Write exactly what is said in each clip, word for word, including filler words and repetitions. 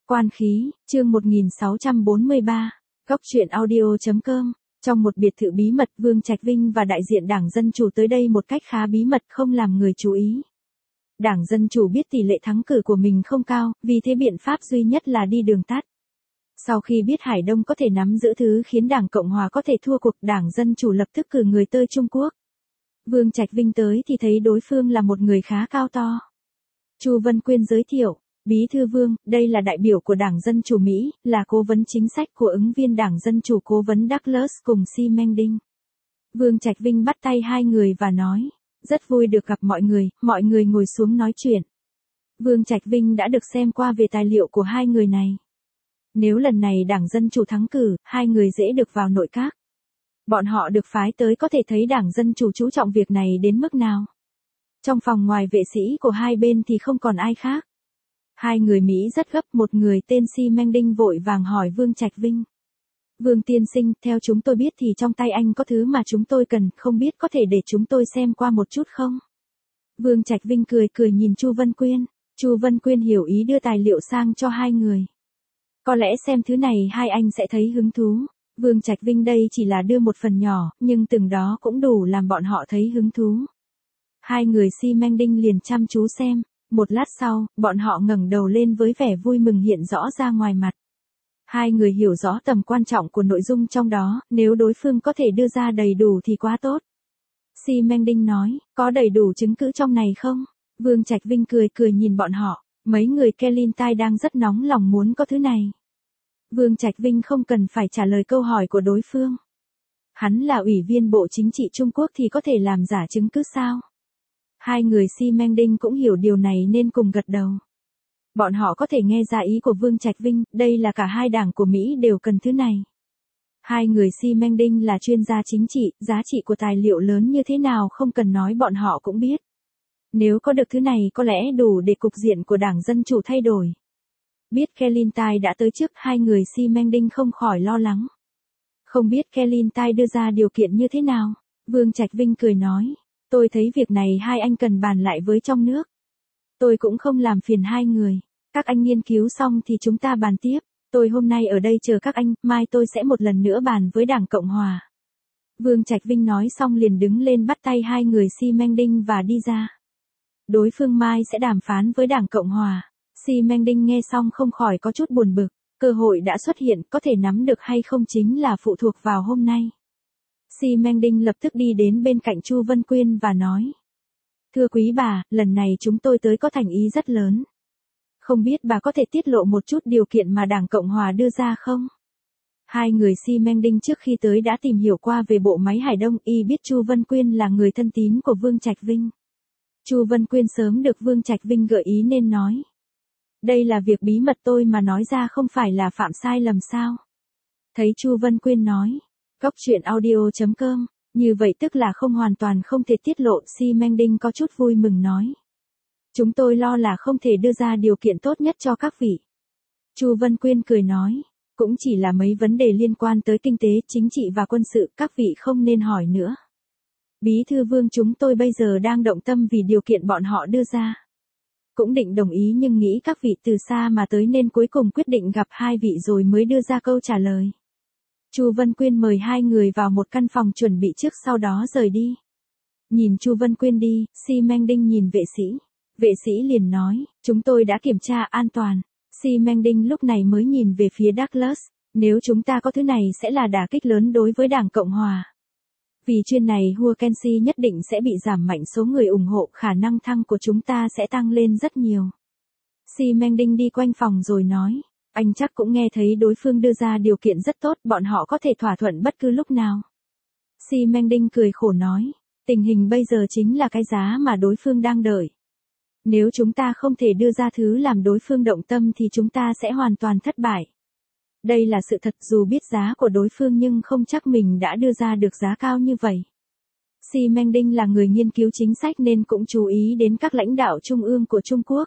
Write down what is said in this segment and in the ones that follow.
Quan khí, chương một nghìn sáu trăm bốn mươi ba, Góc truyện audio chấm com. Trong một biệt thự bí mật, Vương Trạch Vinh và đại diện Đảng Dân Chủ tới đây một cách khá bí mật, không làm người chú ý. Đảng Dân Chủ biết tỷ lệ thắng cử của mình không cao, vì thế biện pháp duy nhất là đi đường tắt. Sau khi biết Hải Đông có thể nắm giữ thứ khiến Đảng Cộng Hòa có thể thua cuộc, Đảng Dân Chủ lập tức cử người tới Trung Quốc. Vương Trạch Vinh tới thì thấy đối phương là một người khá cao to. Chu Vân Quyên giới thiệu, Bí thư Vương, đây là đại biểu của Đảng Dân Chủ Mỹ, là cố vấn chính sách của ứng viên Đảng Dân Chủ cố vấn Douglas cùng Xi Mengding. Vương Trạch Vinh bắt tay hai người và nói, rất vui được gặp mọi người, mọi người ngồi xuống nói chuyện. Vương Trạch Vinh đã được xem qua về tài liệu của hai người này. Nếu lần này Đảng Dân Chủ thắng cử, hai người dễ được vào nội các. Bọn họ được phái tới có thể thấy Đảng Dân Chủ chú trọng việc này đến mức nào. Trong phòng ngoài vệ sĩ của hai bên thì không còn ai khác. Hai người Mỹ rất gấp, một người tên Xi Mengding vội vàng hỏi Vương Trạch Vinh. Vương tiên sinh, theo chúng tôi biết thì trong tay anh có thứ mà chúng tôi cần, không biết có thể để chúng tôi xem qua một chút không? Vương Trạch Vinh cười cười nhìn Chu Vân Quyên. Chu Vân Quyên hiểu ý đưa tài liệu sang cho hai người. Có lẽ xem thứ này hai anh sẽ thấy hứng thú. Vương Trạch Vinh đây chỉ là đưa một phần nhỏ, nhưng từng đó cũng đủ làm bọn họ thấy hứng thú. Hai người Xi Mengding liền chăm chú xem. Một lát sau, bọn họ ngẩng đầu lên với vẻ vui mừng hiện rõ ra ngoài mặt. Hai người hiểu rõ tầm quan trọng của nội dung trong đó, nếu đối phương có thể đưa ra đầy đủ thì quá tốt. Xi Mengding nói, có đầy đủ chứng cứ trong này không? Vương Trạch Vinh cười cười nhìn bọn họ, mấy người Kelintai đang rất nóng lòng muốn có thứ này. Vương Trạch Vinh không cần phải trả lời câu hỏi của đối phương. Hắn là ủy viên Bộ Chính trị Trung Quốc thì có thể làm giả chứng cứ sao? Hai người Xi Mengding cũng hiểu điều này nên cùng gật đầu. Bọn họ có thể nghe ra ý của Vương Trạch Vinh, đây là cả hai đảng của Mỹ đều cần thứ này. Hai người Xi Mengding là chuyên gia chính trị, giá trị của tài liệu lớn như thế nào không cần nói bọn họ cũng biết. Nếu có được thứ này có lẽ đủ để cục diện của Đảng Dân Chủ thay đổi. Biết Kelintai đã tới trước, hai người Xi Mengding không khỏi lo lắng. Không biết Kelintai đưa ra điều kiện như thế nào? Vương Trạch Vinh cười nói. Tôi thấy việc này hai anh cần bàn lại với trong nước. Tôi cũng không làm phiền hai người. Các anh nghiên cứu xong thì chúng ta bàn tiếp. Tôi hôm nay ở đây chờ các anh, mai tôi sẽ một lần nữa bàn với Đảng Cộng Hòa. Vương Trạch Vinh nói xong liền đứng lên bắt tay hai người Xi Mengding và đi ra. Đối phương mai sẽ đàm phán với Đảng Cộng Hòa. Xi Mengding nghe xong không khỏi có chút buồn bực. Cơ hội đã xuất hiện, có thể nắm được hay không chính là phụ thuộc vào hôm nay. Xi Mengding lập tức đi đến bên cạnh Chu Vân Quyên và nói. Thưa quý bà, lần này chúng tôi tới có thành ý rất lớn. Không biết bà có thể tiết lộ một chút điều kiện mà Đảng Cộng Hòa đưa ra không? Hai người Xi Mengding trước khi tới đã tìm hiểu qua về bộ máy Hải Đông, y biết Chu Vân Quyên là người thân tín của Vương Trạch Vinh. Chu Vân Quyên sớm được Vương Trạch Vinh gợi ý nên nói. Đây là việc bí mật tôi mà nói ra không phải là phạm sai lầm sao? Thấy Chu Vân Quyên nói. Góc truyện audio chấm com, như vậy tức là không hoàn toàn không thể tiết lộ. Xi Mengding có chút vui mừng nói. Chúng tôi lo là không thể đưa ra điều kiện tốt nhất cho các vị. Chu Vân Quyên cười nói, cũng chỉ là mấy vấn đề liên quan tới kinh tế, chính trị và quân sự, các vị không nên hỏi nữa. Bí thư Vương chúng tôi bây giờ đang động tâm vì điều kiện bọn họ đưa ra. Cũng định đồng ý nhưng nghĩ các vị từ xa mà tới nên cuối cùng quyết định gặp hai vị rồi mới đưa ra câu trả lời. Chu Vân Quyên mời hai người vào một căn phòng chuẩn bị trước sau đó rời đi. Nhìn Chu Vân Quyên đi, Xi Mengding nhìn vệ sĩ. Vệ sĩ liền nói, chúng tôi đã kiểm tra an toàn. Xi Mengding lúc này mới nhìn về phía Douglas, nếu chúng ta có thứ này sẽ là đả kích lớn đối với Đảng Cộng Hòa. Vì chuyện này Hua Kensi nhất định sẽ bị giảm mạnh số người ủng hộ, khả năng thăng của chúng ta sẽ tăng lên rất nhiều. Xi Mengding đi quanh phòng rồi nói. Anh chắc cũng nghe thấy đối phương đưa ra điều kiện rất tốt, bọn họ có thể thỏa thuận bất cứ lúc nào. Xi Mengding cười khổ nói, tình hình bây giờ chính là cái giá mà đối phương đang đợi. Nếu chúng ta không thể đưa ra thứ làm đối phương động tâm thì chúng ta sẽ hoàn toàn thất bại. Đây là sự thật, dù biết giá của đối phương nhưng không chắc mình đã đưa ra được giá cao như vậy. Xi Mengding là người nghiên cứu chính sách nên cũng chú ý đến các lãnh đạo trung ương của Trung Quốc.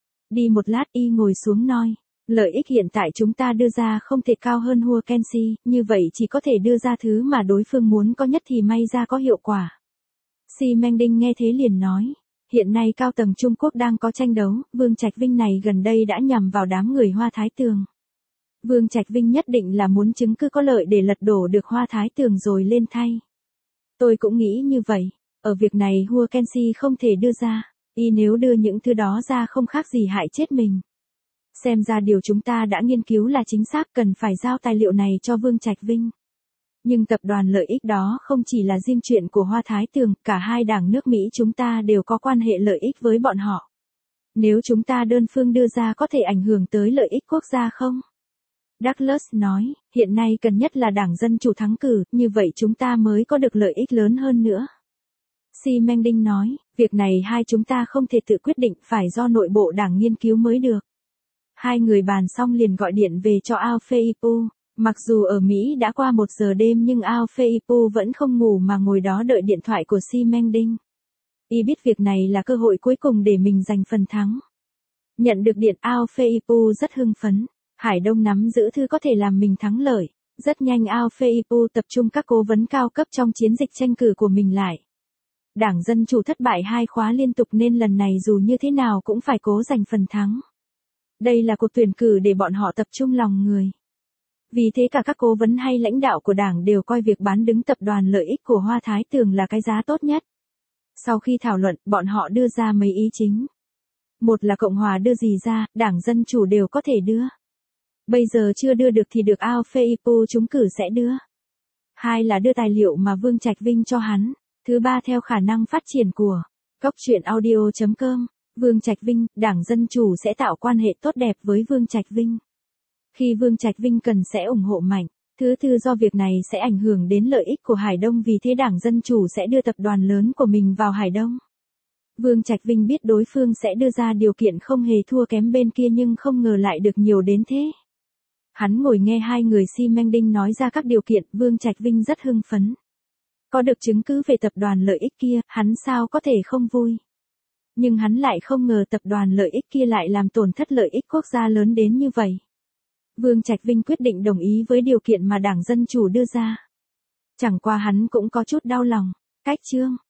Đi một lát y ngồi xuống nói. Lợi ích hiện tại chúng ta đưa ra không thể cao hơn Hua Kensi, như vậy chỉ có thể đưa ra thứ mà đối phương muốn có nhất thì may ra có hiệu quả. Xi Mengding nghe thế liền nói, Hiện nay cao tầng Trung Quốc đang có tranh đấu, Vương Trạch Vinh này gần đây đã nhằm vào đám người Hoa Thái Tường. Vương Trạch Vinh nhất định là muốn chứng cứ có lợi để lật đổ được Hoa Thái Tường rồi lên thay. Tôi cũng nghĩ như vậy, ở việc này Hua Kensi không thể đưa ra, y nếu đưa những thứ đó ra không khác gì hại chết mình. Xem ra điều chúng ta đã nghiên cứu là chính xác, cần phải giao tài liệu này cho Vương Trạch Vinh. Nhưng tập đoàn lợi ích đó không chỉ là riêng chuyện của Hoa Thái Tường, cả hai đảng nước Mỹ chúng ta đều có quan hệ lợi ích với bọn họ. Nếu chúng ta đơn phương đưa ra có thể ảnh hưởng tới lợi ích quốc gia không? Douglas nói, hiện nay cần nhất là đảng Dân Chủ thắng cử, như vậy chúng ta mới có được lợi ích lớn hơn nữa. Xi Mengding nói, việc này hai chúng ta không thể tự quyết định, phải do nội bộ đảng nghiên cứu mới được. Hai người bàn xong liền gọi điện về cho Ao Feipu. Mặc dù ở Mỹ đã qua một giờ đêm nhưng Ao Feipu vẫn không ngủ mà ngồi đó đợi điện thoại của Xi Mengding. Y biết việc này là cơ hội cuối cùng để mình giành phần thắng. Nhận được điện, Ao Feipu rất hưng phấn. Hải Đông nắm giữ thư có thể làm mình thắng lợi. Rất nhanh Ao Feipu tập trung các cố vấn cao cấp trong chiến dịch tranh cử của mình lại. Đảng Dân Chủ thất bại hai khóa liên tục nên lần này dù như thế nào cũng phải cố giành phần thắng. Đây là cuộc tuyển cử để bọn họ tập trung lòng người. Vì thế cả các cố vấn hay lãnh đạo của đảng đều coi việc bán đứng tập đoàn lợi ích của Hoa Thái Tường là cái giá tốt nhất. Sau khi thảo luận, bọn họ đưa ra mấy ý chính. Một là Cộng hòa đưa gì ra, đảng Dân Chủ đều có thể đưa. Bây giờ chưa đưa được thì được Ao Feipu trúng cử sẽ đưa. Hai là đưa tài liệu mà Vương Trạch Vinh cho hắn. Thứ ba theo khả năng phát triển của Cốc truyện audio chấm com. Vương Trạch Vinh, đảng Dân Chủ sẽ tạo quan hệ tốt đẹp với Vương Trạch Vinh. Khi Vương Trạch Vinh cần sẽ ủng hộ mạnh. Thứ tư do việc này sẽ ảnh hưởng đến lợi ích của Hải Đông, vì thế đảng Dân Chủ sẽ đưa tập đoàn lớn của mình vào Hải Đông. Vương Trạch Vinh biết đối phương sẽ đưa ra điều kiện không hề thua kém bên kia nhưng không ngờ lại được nhiều đến thế. Hắn ngồi nghe hai người Xi Mengding nói ra các điều kiện, Vương Trạch Vinh rất hưng phấn. Có được chứng cứ về tập đoàn lợi ích kia, hắn sao có thể không vui. Nhưng hắn lại không ngờ tập đoàn lợi ích kia lại làm tổn thất lợi ích quốc gia lớn đến như vậy. Vương Trạch Vinh quyết định đồng ý với điều kiện mà đảng Dân Chủ đưa ra. Chẳng qua hắn cũng có chút đau lòng. Cách chương